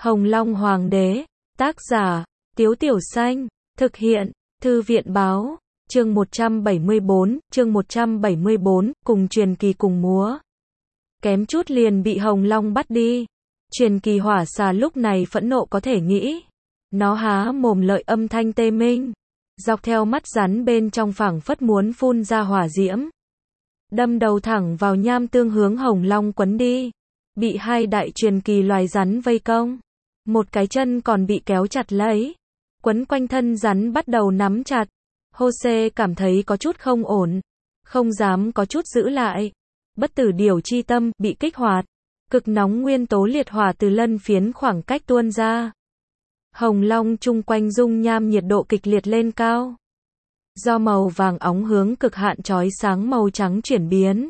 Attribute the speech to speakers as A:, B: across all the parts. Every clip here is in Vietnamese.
A: Hồng Long Hoàng đế, tác giả, Tiếu Tiểu Xanh, thực hiện, Thư viện Báo, chương 174, cùng truyền kỳ cùng múa. Kém chút liền bị Hồng Long bắt đi. Truyền kỳ hỏa xà lúc này phẫn nộ có thể nghĩ. Nó há mồm lợi âm thanh tê minh. Dọc theo mắt rắn bên trong phảng phất muốn phun ra hỏa diễm. Đâm đầu thẳng vào nham tương hướng Hồng Long quấn đi. Bị hai đại truyền kỳ loài rắn vây công. Một cái chân còn bị kéo chặt lấy. Quấn quanh thân rắn bắt đầu nắm chặt. Jose cảm thấy có chút không ổn. Không dám có chút giữ lại. Bất tử điểu chi tâm bị kích hoạt. Cực nóng nguyên tố liệt hỏa từ lân phiến khoảng cách tuôn ra. Hồng Long chung quanh dung nham nhiệt độ kịch liệt lên cao. Do màu vàng óng hướng cực hạn chói sáng màu trắng chuyển biến.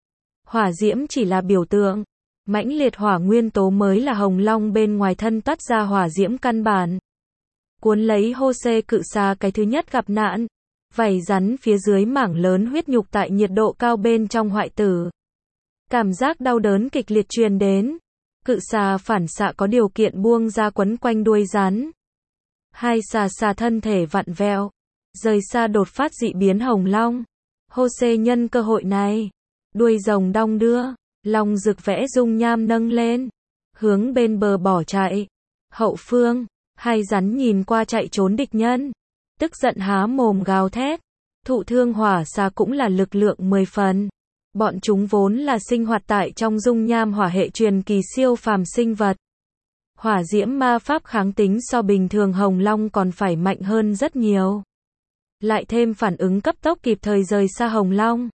A: Hỏa diễm chỉ là biểu tượng. Mãnh liệt hỏa nguyên tố mới là Hồng Long bên ngoài thân toát ra hỏa diễm căn bản. Cuốn lấy Jose cự xà cái thứ nhất gặp nạn. Vảy rắn phía dưới mảng lớn huyết nhục tại nhiệt độ cao bên trong hoại tử. Cảm giác đau đớn kịch liệt truyền đến. Cự xà phản xạ có điều kiện buông ra quấn quanh đuôi rắn. Hai xà thân thể vặn vẹo. Rời xa đột phát dị biến Hồng Long. Jose nhân cơ hội này. Đuôi rồng đong đưa. Long rực vẽ dung nham nâng lên. Hướng bên bờ bỏ chạy. Hậu phương. Hai rắn nhìn qua chạy trốn địch nhân. Tức giận há mồm gào thét. Thụ thương hỏa xà cũng là lực lượng 10 phần. Bọn chúng vốn là sinh hoạt tại trong dung nham hỏa hệ truyền kỳ siêu phàm sinh vật. Hỏa diễm ma pháp kháng tính so bình thường Hồng Long còn phải mạnh hơn rất nhiều. Lại thêm phản ứng cấp tốc kịp thời rời xa Hồng Long.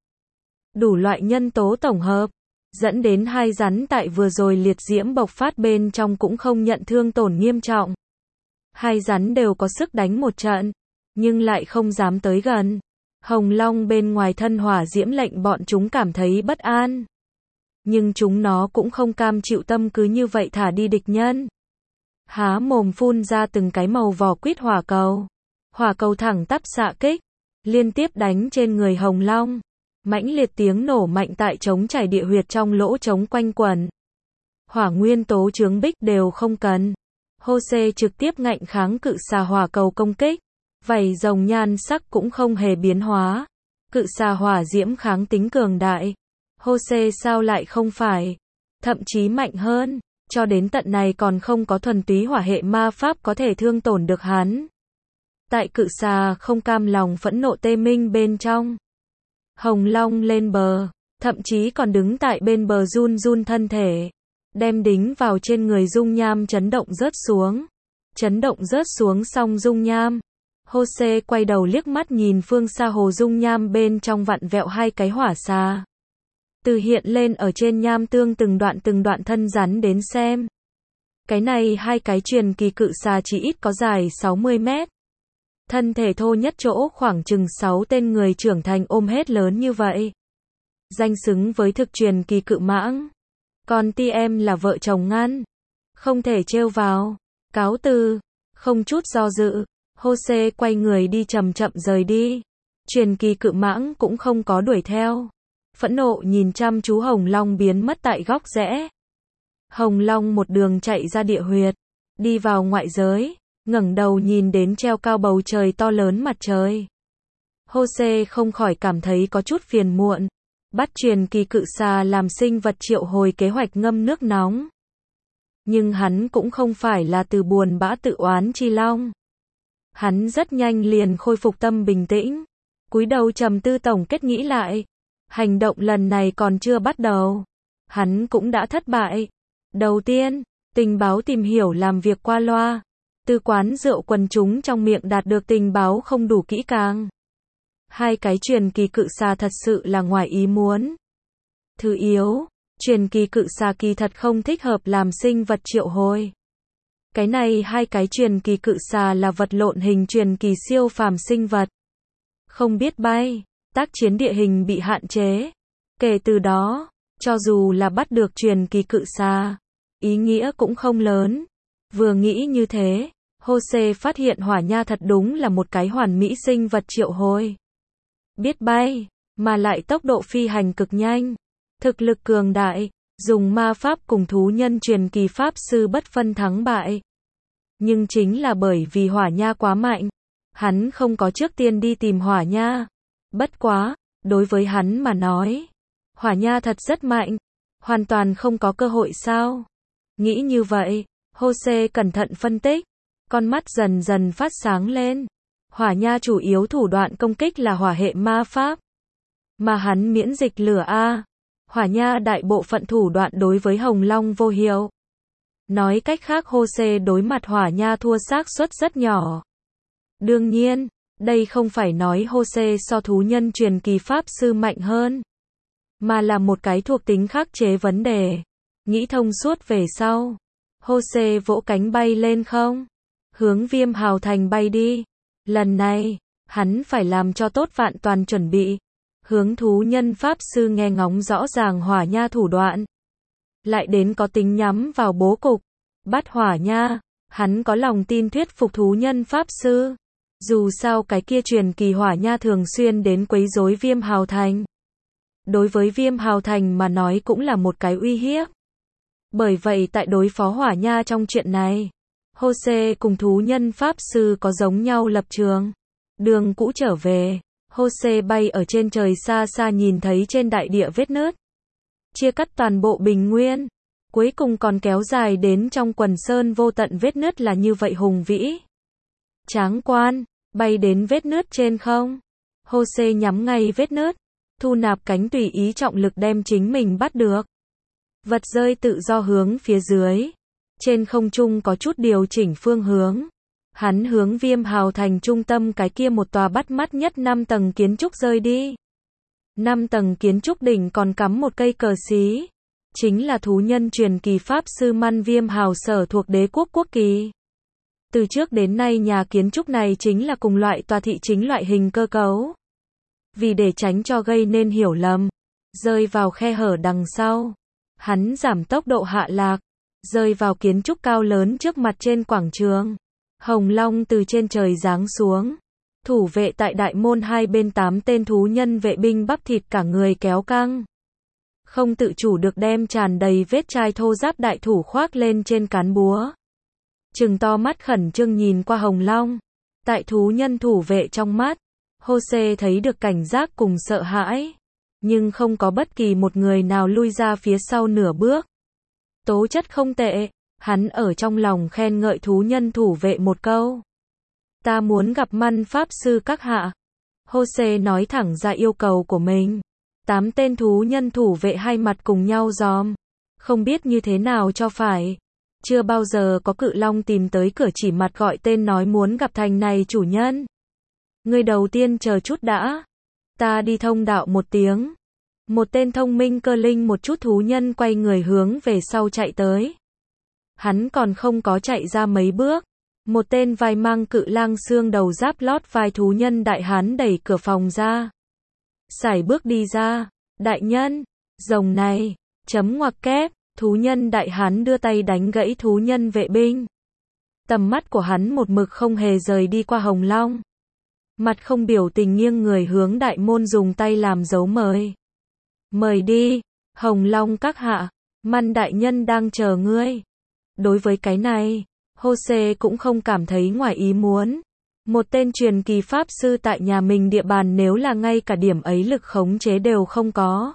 A: Đủ loại nhân tố tổng hợp. Dẫn đến hai rắn tại vừa rồi liệt diễm bộc phát bên trong cũng không nhận thương tổn nghiêm trọng. Hai rắn đều có sức đánh một trận. Nhưng lại không dám tới gần. Hồng Long bên ngoài thân hỏa diễm lệnh bọn chúng cảm thấy bất an. Nhưng chúng nó cũng không cam chịu tâm cứ như vậy thả đi địch nhân. Há mồm phun ra từng cái màu vỏ quýt hỏa cầu. Hỏa cầu thẳng tắp xạ kích. Liên tiếp đánh trên người Hồng Long. Mãnh liệt tiếng nổ mạnh tại trống trải địa huyệt trong lỗ trống quanh quẩn. Hỏa nguyên tố chướng bích đều không cần. Jose trực tiếp ngạnh kháng cự xà hỏa cầu công kích. Vảy rồng nhan sắc cũng không hề biến hóa. Cự xà hỏa diễm kháng tính cường đại. Jose sao lại không phải. Thậm chí mạnh hơn. Cho đến tận này còn không có thuần túy hỏa hệ ma pháp có thể thương tổn được hắn. Tại cự xà không cam lòng phẫn nộ tê minh bên trong. Hồng Long lên bờ. Thậm chí còn đứng tại bên bờ run run thân thể. Đem đính vào trên người dung nham chấn động rớt xuống. Chấn động rớt xuống xong dung nham. Jose quay đầu liếc mắt nhìn phương xa hồ dung nham bên trong vặn vẹo hai cái hỏa xà. Từ hiện lên ở trên nham tương từng đoạn thân rắn đến xem. Cái này hai cái truyền kỳ cự xà chỉ ít có dài 60 mét. Thân thể thô nhất chỗ khoảng chừng 6 tên người trưởng thành ôm hết lớn như vậy. Danh xứng với thực truyền kỳ cự mãng. Còn ti em là vợ chồng ngăn. Không thể trêu vào. Cáo từ. Không chút do dự. Jose quay người đi chậm chậm rời đi. Truyền kỳ cự mãng cũng không có đuổi theo. Phẫn nộ nhìn chăm chú Hồng Long biến mất tại góc rẽ. Hồng Long một đường chạy ra địa huyệt. Đi vào ngoại giới. Ngẩng đầu nhìn đến treo cao bầu trời to lớn mặt trời. Jose không khỏi cảm thấy có chút phiền muộn. Bắt truyền kỳ cự xà làm sinh vật triệu hồi kế hoạch ngâm nước nóng. Nhưng hắn cũng không phải là từ buồn bã tự oán chi long. Hắn rất nhanh liền khôi phục tâm bình tĩnh. Cúi đầu trầm tư tổng kết nghĩ lại. Hành động lần này còn chưa bắt đầu. Hắn cũng đã thất bại. Đầu tiên, tình báo tìm hiểu làm việc qua loa. Từ quán rượu quần chúng trong miệng đạt được tình báo không đủ kỹ càng. Hai cái truyền kỳ cự xà thật sự là ngoài ý muốn. Thứ yếu, truyền kỳ cự xà kỳ thật không thích hợp làm sinh vật triệu hồi. Cái này hai cái truyền kỳ cự xà là vật lộn hình truyền kỳ siêu phàm sinh vật. Không biết bay, tác chiến địa hình bị hạn chế. Kể từ đó, cho dù là bắt được truyền kỳ cự xà, ý nghĩa cũng không lớn. Vừa nghĩ như thế, Jose phát hiện hỏa nha thật đúng là một cái hoàn mỹ sinh vật triệu hồi. Biết bay, mà lại tốc độ phi hành cực nhanh. Thực lực cường đại, dùng ma pháp cùng thú nhân truyền kỳ pháp sư bất phân thắng bại. Nhưng chính là bởi vì hỏa nha quá mạnh, hắn không có trước tiên đi tìm hỏa nha. Bất quá, đối với hắn mà nói, hỏa nha thật rất mạnh, hoàn toàn không có cơ hội sao? Nghĩ như vậy, Jose cẩn thận phân tích, con mắt dần dần phát sáng lên. Hỏa nha chủ yếu thủ đoạn công kích là hỏa hệ ma pháp, mà hắn miễn dịch lửa a. Hỏa nha đại bộ phận thủ đoạn đối với Hồng Long vô hiệu. Nói cách khác Jose đối mặt hỏa nha thua xác suất rất nhỏ. Đương nhiên, đây không phải nói Jose so thú nhân truyền kỳ pháp sư mạnh hơn, mà là một cái thuộc tính khắc chế vấn đề. Nghĩ thông suốt về sau, Jose vỗ cánh bay lên không, hướng Viêm Hào Thành bay đi. Lần này, hắn phải làm cho tốt vạn toàn chuẩn bị. Hướng thú nhân pháp sư nghe ngóng rõ ràng hỏa nha thủ đoạn, lại đến có tính nhắm vào bố cục, bắt hỏa nha. Hắn có lòng tin thuyết phục thú nhân pháp sư. Dù sao cái kia truyền kỳ hỏa nha thường xuyên đến quấy rối Viêm Hào Thành. Đối với Viêm Hào Thành mà nói cũng là một cái uy hiếp. Bởi vậy tại đối phó hỏa nha trong chuyện này, Jose cùng thú nhân pháp sư có giống nhau lập trường. Đường cũ trở về, Jose bay ở trên trời xa xa nhìn thấy trên đại địa vết nứt, chia cắt toàn bộ bình nguyên, cuối cùng còn kéo dài đến trong quần sơn vô tận. Vết nứt là như vậy hùng vĩ, tráng quan, bay đến vết nứt trên không. Jose nhắm ngay vết nứt, thu nạp cánh tùy ý trọng lực đem chính mình bắt được. Vật rơi tự do hướng phía dưới. Trên không trung có chút điều chỉnh phương hướng. Hắn hướng Viêm Hào Thành trung tâm cái kia một tòa bắt mắt nhất 5 tầng kiến trúc rơi đi. 5 tầng kiến trúc đỉnh còn cắm một cây cờ xí. Chính là thú nhân truyền kỳ pháp sư Man Viêm Hào sở thuộc đế quốc quốc kỳ. Từ trước đến nay nhà kiến trúc này chính là cùng loại tòa thị chính loại hình cơ cấu. Vì để tránh cho gây nên hiểu lầm, rơi vào khe hở đằng sau, hắn giảm tốc độ hạ lạc, rơi vào kiến trúc cao lớn trước mặt trên quảng trường. Hồng Long từ trên trời giáng xuống, thủ vệ tại đại môn hai bên 8 tên thú nhân vệ binh bắp thịt cả người kéo căng. Không tự chủ được đem tràn đầy vết chai thô ráp đại thủ khoác lên trên cán búa. Trừng to mắt khẩn trương nhìn qua Hồng Long. Tại thú nhân thủ vệ trong mắt, Jose thấy được cảnh giác cùng sợ hãi, nhưng không có bất kỳ một người nào lui ra phía sau nửa bước. Tố chất không tệ, hắn ở trong lòng khen ngợi thú nhân thủ vệ một câu. Ta muốn gặp Man pháp sư các hạ. Jose nói thẳng ra yêu cầu của mình. 8 tên thú nhân thủ vệ hai mặt cùng nhau giòm, không biết như thế nào cho phải. Chưa bao giờ có cự long tìm tới cửa chỉ mặt gọi tên nói muốn gặp thành này chủ nhân. Người đầu tiên chờ chút đã. Ta đi thông đạo một tiếng. Một tên thông minh cơ linh một chút thú nhân quay người hướng về sau chạy tới. Hắn còn không có chạy ra mấy bước. Một tên vai mang cự lang xương đầu giáp lót vai thú nhân đại hán đẩy cửa phòng ra. Sải bước đi ra. Đại nhân, rồng này, chấm ngoặc kép, thú nhân đại hán đưa tay đánh gãy thú nhân vệ binh. Tầm mắt của hắn một mực không hề rời đi qua Hồng Long. Mặt không biểu tình nghiêng người hướng đại môn dùng tay làm dấu mời. Mời đi, Hồng Long các hạ, Man đại nhân đang chờ ngươi. Đối với cái này, Jose cũng không cảm thấy ngoài ý muốn. Một tên truyền kỳ pháp sư tại nhà mình địa bàn nếu là ngay cả điểm ấy lực khống chế đều không có,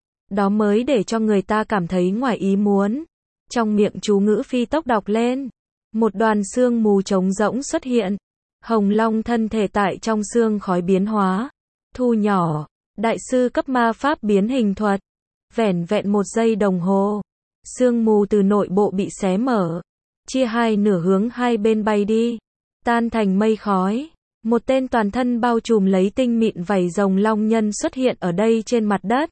A: đó mới để cho người ta cảm thấy ngoài ý muốn. Trong miệng chú ngữ phi tốc đọc lên. Một đoàn sương mù trống rỗng xuất hiện. Hồng Long thân thể tại trong sương khói biến hóa, thu nhỏ, đại sư cấp ma pháp biến hình thuật. Vẻn vẹn 1 giây đồng hồ, sương mù từ nội bộ bị xé mở, chia hai nửa hướng hai bên bay đi, tan thành mây khói. Một tên toàn thân bao trùm lấy tinh mịn vảy rồng long nhân xuất hiện ở đây trên mặt đất.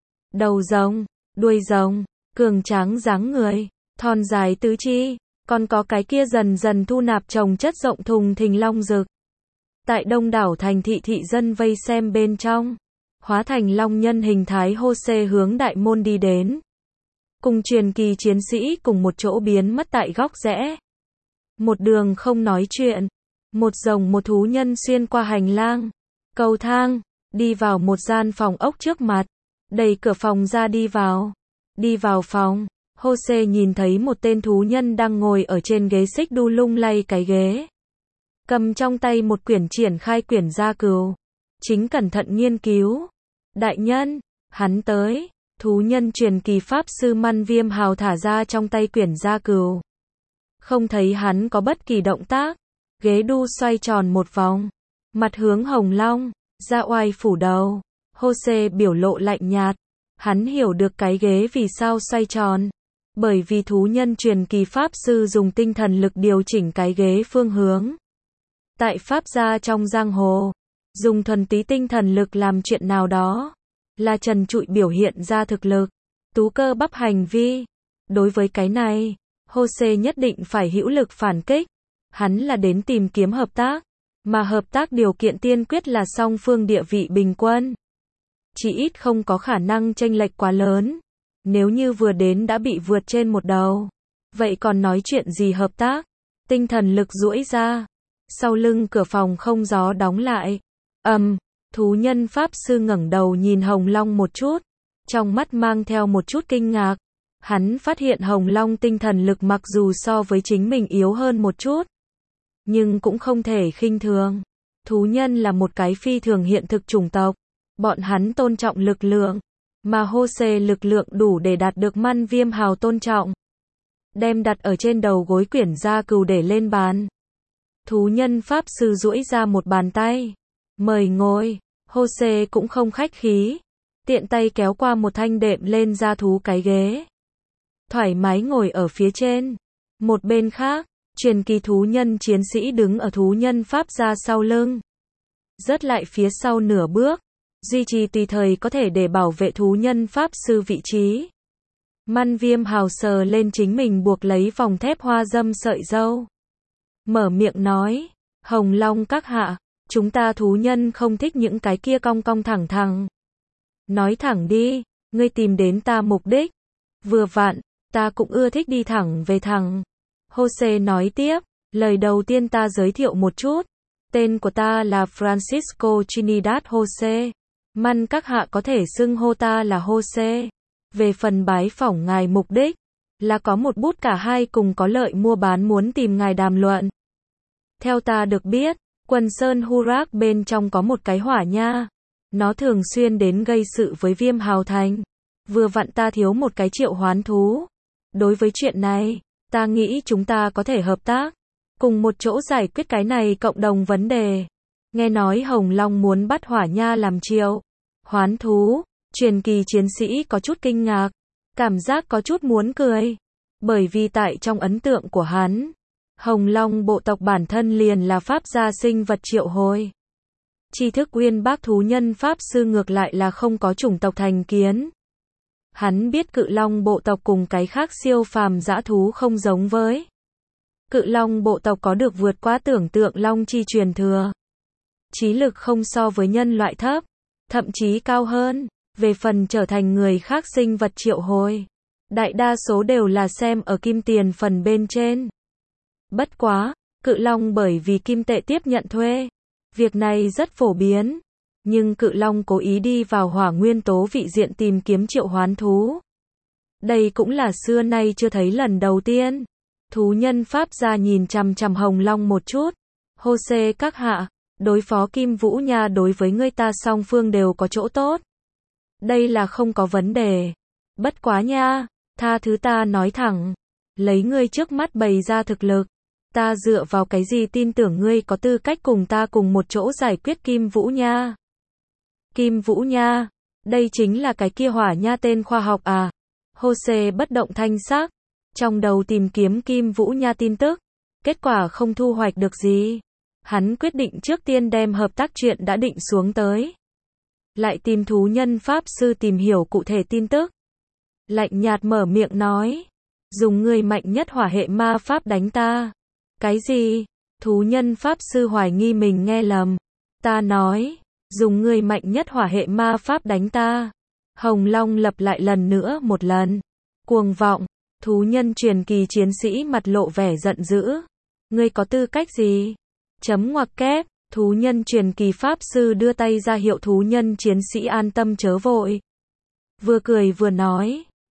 A: Đầu rồng, đuôi rồng, cường tráng dáng người, thon dài tứ chi, còn có cái kia dần dần thu nạp trồng chất rộng thùng thình long rực. Tại đông đảo thành thị thị dân vây xem bên trong, hóa thành long nhân hình thái Jose hướng đại môn đi đến. Cùng truyền kỳ chiến sĩ cùng một chỗ biến mất tại góc rẽ. Một đường không nói chuyện, một rồng một thú nhân xuyên qua hành lang, cầu thang, đi vào một gian phòng ốc trước mặt, đẩy cửa phòng ra đi vào. Đi vào phòng, Jose nhìn thấy một tên thú nhân đang ngồi ở trên ghế xích đu lung lay cái ghế. Cầm trong tay một quyển triển khai quyển gia cừu. Chính cẩn thận nghiên cứu. Đại nhân, hắn tới. Thú nhân truyền kỳ pháp sư Man Viêm Hào thả ra trong tay quyển gia cừu. Không thấy hắn có bất kỳ động tác. Ghế đu xoay tròn một vòng. Mặt hướng Hồng Long, ra oai phủ đầu. Jose biểu lộ lạnh nhạt. Hắn hiểu được cái ghế vì sao xoay tròn. Bởi vì thú nhân truyền kỳ pháp sư dùng tinh thần lực điều chỉnh cái ghế phương hướng. Tại pháp gia trong giang hồ, dùng thuần túy tinh thần lực làm chuyện nào đó, là trần trụi biểu hiện ra thực lực, tú cơ bắp hành vi. Đối với cái này, Jose nhất định phải hữu lực phản kích. Hắn là đến tìm kiếm hợp tác, mà hợp tác điều kiện tiên quyết là song phương địa vị bình quân. Chỉ ít không có khả năng chênh lệch quá lớn. Nếu như vừa đến đã bị vượt trên một đầu, vậy còn nói chuyện gì hợp tác? Tinh thần lực duỗi ra. Sau lưng cửa phòng không gió đóng lại. Thú nhân pháp sư ngẩng đầu nhìn Hồng Long một chút, trong mắt mang theo một chút kinh ngạc. Hắn phát hiện Hồng Long tinh thần lực mặc dù so với chính mình yếu hơn một chút, nhưng cũng không thể khinh thường. Thú nhân là một cái phi thường hiện thực chủng tộc, bọn hắn tôn trọng lực lượng, mà Jose lực lượng đủ để đạt được Man Viêm Hào tôn trọng. Đem đặt ở trên đầu gối quyển gia cừu để lên bàn. Thú nhân pháp sư duỗi ra một bàn tay. Mời ngồi. Jose cũng không khách khí. Tiện tay kéo qua một thanh đệm lên ra thú cái ghế. Thoải mái ngồi ở phía trên. Một bên khác, truyền kỳ thú nhân chiến sĩ đứng ở thú nhân pháp gia sau lưng. Rớt lại phía sau nửa bước. Duy trì tùy thời có thể để bảo vệ thú nhân pháp sư vị trí. Man Viêm Hào sờ lên chính mình buộc lấy vòng thép hoa dâm sợi râu. Mở miệng nói, Hồng Long các hạ, chúng ta thú nhân không thích những cái kia cong cong thẳng thẳng. Nói thẳng đi, ngươi tìm đến ta mục đích. Vừa vặn, ta cũng ưa thích đi thẳng về thẳng. Jose nói tiếp, lời đầu tiên ta giới thiệu một chút. Tên của ta là Francisco Trinidad Jose. Man các hạ có thể xưng hô ta là Jose. Về phần bái phỏng ngài mục đích, là có một bút cả hai cùng có lợi mua bán muốn tìm ngài đàm luận. Theo ta được biết, quần sơn Hurak bên trong có một cái hỏa nha. Nó thường xuyên đến gây sự với Viêm Hào Thành. Vừa vặn ta thiếu một cái triệu hoán thú. Đối với chuyện này, ta nghĩ chúng ta có thể hợp tác. Cùng một chỗ giải quyết cái này cộng đồng vấn đề. Nghe nói Hồng Long muốn bắt hỏa nha làm triệu hoán thú. Truyền kỳ chiến sĩ có chút kinh ngạc. Cảm giác có chút muốn cười. Bởi vì tại trong ấn tượng của hắn, Hồng Long bộ tộc bản thân liền là pháp gia sinh vật triệu hồi. Tri thức uyên bác thú nhân pháp sư ngược lại là không có chủng tộc thành kiến. Hắn biết cự long bộ tộc cùng cái khác siêu phàm dã thú không giống với. Cự long bộ tộc có được vượt quá tưởng tượng long chi truyền thừa. Trí lực không so với nhân loại thấp, thậm chí cao hơn. Về phần trở thành người khác sinh vật triệu hồi, đại đa số đều là xem ở kim tiền phần bên trên. Bất quá, cự long bởi vì kim tệ tiếp nhận thuê. Việc này rất phổ biến. Nhưng cự long cố ý đi vào hỏa nguyên tố vị diện tìm kiếm triệu hoán thú. Đây cũng là xưa nay chưa thấy lần đầu tiên. Thú nhân pháp gia nhìn chằm chằm Hồng Long một chút. Jose các hạ, đối phó Kim Vũ Nha đối với ngươi ta song phương đều có chỗ tốt. Đây là không có vấn đề. Bất quá nha, tha thứ ta nói thẳng. Lấy ngươi trước mắt bày ra thực lực. Ta dựa vào cái gì tin tưởng ngươi có tư cách cùng ta cùng một chỗ giải quyết Kim Vũ Nha? Kim Vũ Nha, đây chính là cái kia hỏa nha tên khoa học à? Jose bất động thanh sắc, trong đầu tìm kiếm Kim Vũ Nha tin tức, kết quả không thu hoạch được gì. Hắn quyết định trước tiên đem hợp tác chuyện đã định xuống tới. Lại tìm thú nhân pháp sư tìm hiểu cụ thể tin tức. Lạnh nhạt mở miệng nói, dùng người mạnh nhất hỏa hệ ma pháp đánh ta. Cái gì? Thú nhân pháp sư hoài nghi mình nghe lầm. Ta nói, dùng người mạnh nhất hỏa hệ ma pháp đánh ta. Hồng Long lặp lại lần nữa một lần. Cuồng vọng, thú nhân truyền kỳ chiến sĩ mặt lộ vẻ giận dữ. Ngươi có tư cách gì? Chấm ngoặc kép, thú nhân truyền kỳ pháp sư đưa tay ra hiệu thú nhân chiến sĩ an tâm chớ vội. Vừa cười vừa nói,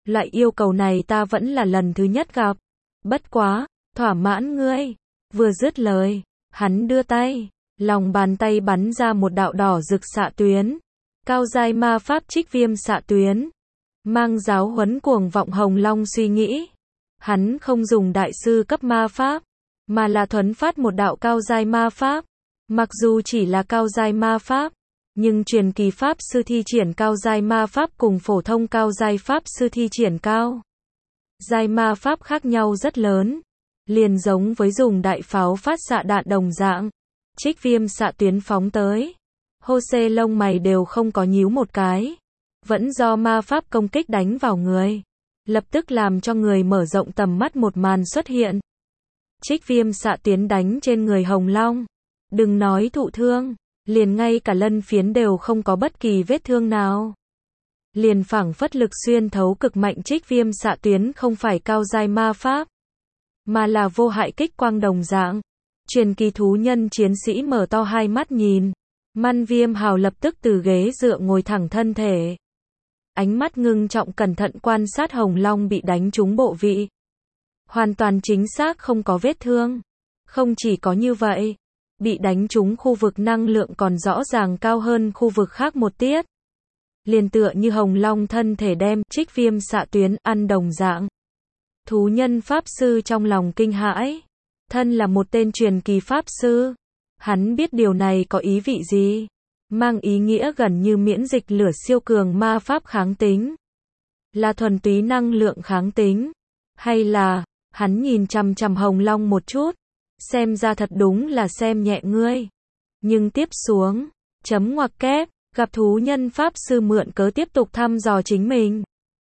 A: Loại yêu cầu này ta vẫn là lần thứ nhất gặp. Bất quá, thỏa mãn ngươi. Vừa dứt lời, hắn đưa tay, lòng bàn tay bắn ra một đạo đỏ rực xạ tuyến. Cao giai ma pháp trích viêm xạ tuyến. Mang giáo huấn cuồng vọng Hồng Long suy nghĩ. Hắn không dùng đại sư cấp ma pháp, mà là thuấn phát một đạo cao giai ma pháp. Mặc dù chỉ là cao giai ma pháp, nhưng truyền kỳ pháp sư thi triển cao giai ma pháp cùng phổ thông cao giai pháp sư thi triển cao giai ma pháp khác nhau rất lớn, liền giống với dùng đại pháo phát xạ đạn đồng dạng. Trích viêm xạ tuyến phóng tới, Jose lông mày đều không có nhíu một cái, vẫn do ma pháp công kích đánh vào người, lập tức làm cho người mở rộng tầm mắt một màn xuất hiện. Trích viêm xạ tuyến đánh trên người Hồng Long, đừng nói thụ thương, liền ngay cả lân phiến đều không có bất kỳ vết thương nào. Liền phảng phất lực xuyên thấu cực mạnh. Trích viêm xạ tuyến không phải cao giai ma pháp, mà là vô hại kích quang đồng dạng. Truyền kỳ thú nhân chiến sĩ mở to hai mắt nhìn. Man Viêm Hào lập tức từ ghế dựa ngồi thẳng thân thể. Ánh mắt ngưng trọng cẩn thận quan sát Hồng Long bị đánh trúng bộ vị. Hoàn toàn chính xác không có vết thương. Không chỉ có như vậy, bị đánh trúng khu vực năng lượng còn rõ ràng cao hơn khu vực khác một tiết. Liền tựa như Hồng Long thân thể đem trích viêm xạ tuyến ăn đồng dạng. Thú nhân pháp sư trong lòng kinh hãi. Thân là một tên truyền kỳ pháp sư, hắn biết điều này có ý vị gì. Mang ý nghĩa gần như miễn dịch lửa siêu cường ma pháp kháng tính. Là thuần túy năng lượng kháng tính. Hay là, hắn nhìn chằm chằm Hồng Long một chút. Xem ra thật đúng là xem nhẹ ngươi. Nhưng tiếp xuống, chấm ngoặc kép, gặp thú nhân pháp sư mượn cớ tiếp tục thăm dò chính mình.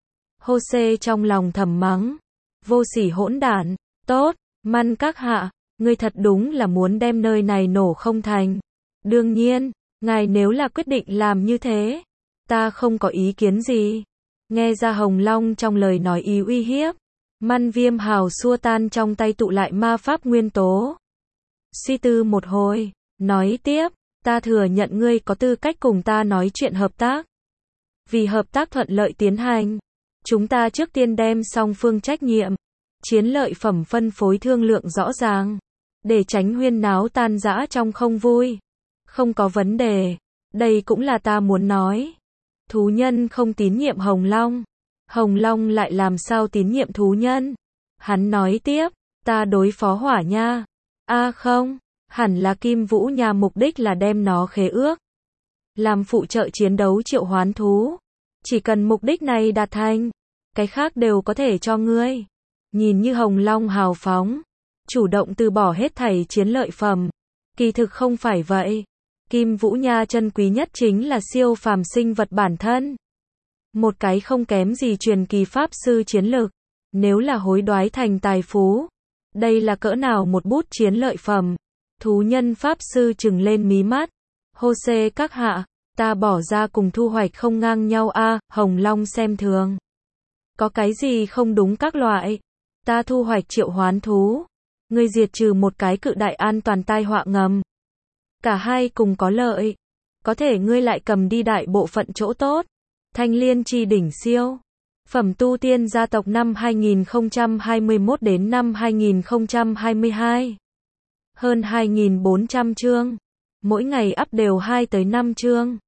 A: Jose trong lòng thầm mắng. Vô sỉ hỗn đản. Tốt, Man các hạ, ngươi thật đúng là muốn đem nơi này nổ không thành. Đương nhiên, ngài nếu là quyết định làm như thế, ta không có ý kiến gì. Nghe ra Hồng Long trong lời nói ý uy hiếp. Man Viêm Hào xua tan trong tay tụ lại ma pháp nguyên tố. Suy tư một hồi, nói tiếp, ta thừa nhận ngươi có tư cách cùng ta nói chuyện hợp tác. Vì hợp tác thuận lợi tiến hành, chúng ta trước tiên đem song phương trách nhiệm, chiến lợi phẩm phân phối thương lượng rõ ràng, để tránh huyên náo tan rã trong không vui. Không có vấn đề, đây cũng là ta muốn nói. Thú nhân không tín nhiệm Hồng Long. Hồng Long lại làm sao tín nhiệm thú nhân? Hắn nói tiếp, ta đối phó hỏa nha. Không, hẳn là Kim Vũ nha, mục đích là đem nó khế ước. Làm phụ trợ chiến đấu triệu hoán thú. Chỉ cần mục đích này đạt thành, cái khác đều có thể cho ngươi. Nhìn như Hồng Long hào phóng, chủ động từ bỏ hết thảy chiến lợi phẩm. Kỳ thực không phải vậy. Kim Vũ nha chân quý nhất chính là siêu phàm sinh vật bản thân. Một cái không kém gì truyền kỳ pháp sư chiến lực. Nếu là hối đoái thành tài phú, đây là cỡ nào một bút chiến lợi phẩm. Thú nhân pháp sư trừng lên mí mắt. Jose các hạ, ta bỏ ra cùng thu hoạch không ngang nhau Hồng Long xem thường. Có cái gì không đúng các loại. Ta thu hoạch triệu hoán thú. Ngươi diệt trừ một cái cự đại an toàn tai họa ngầm. Cả hai cùng có lợi. Có thể ngươi lại cầm đi đại bộ phận chỗ tốt. Thanh liên chi đỉnh siêu phẩm tu tiên gia tộc năm 2021 đến năm 2022. Hơn 2.400 chương. Mỗi ngày up đều 2 tới 5 chương.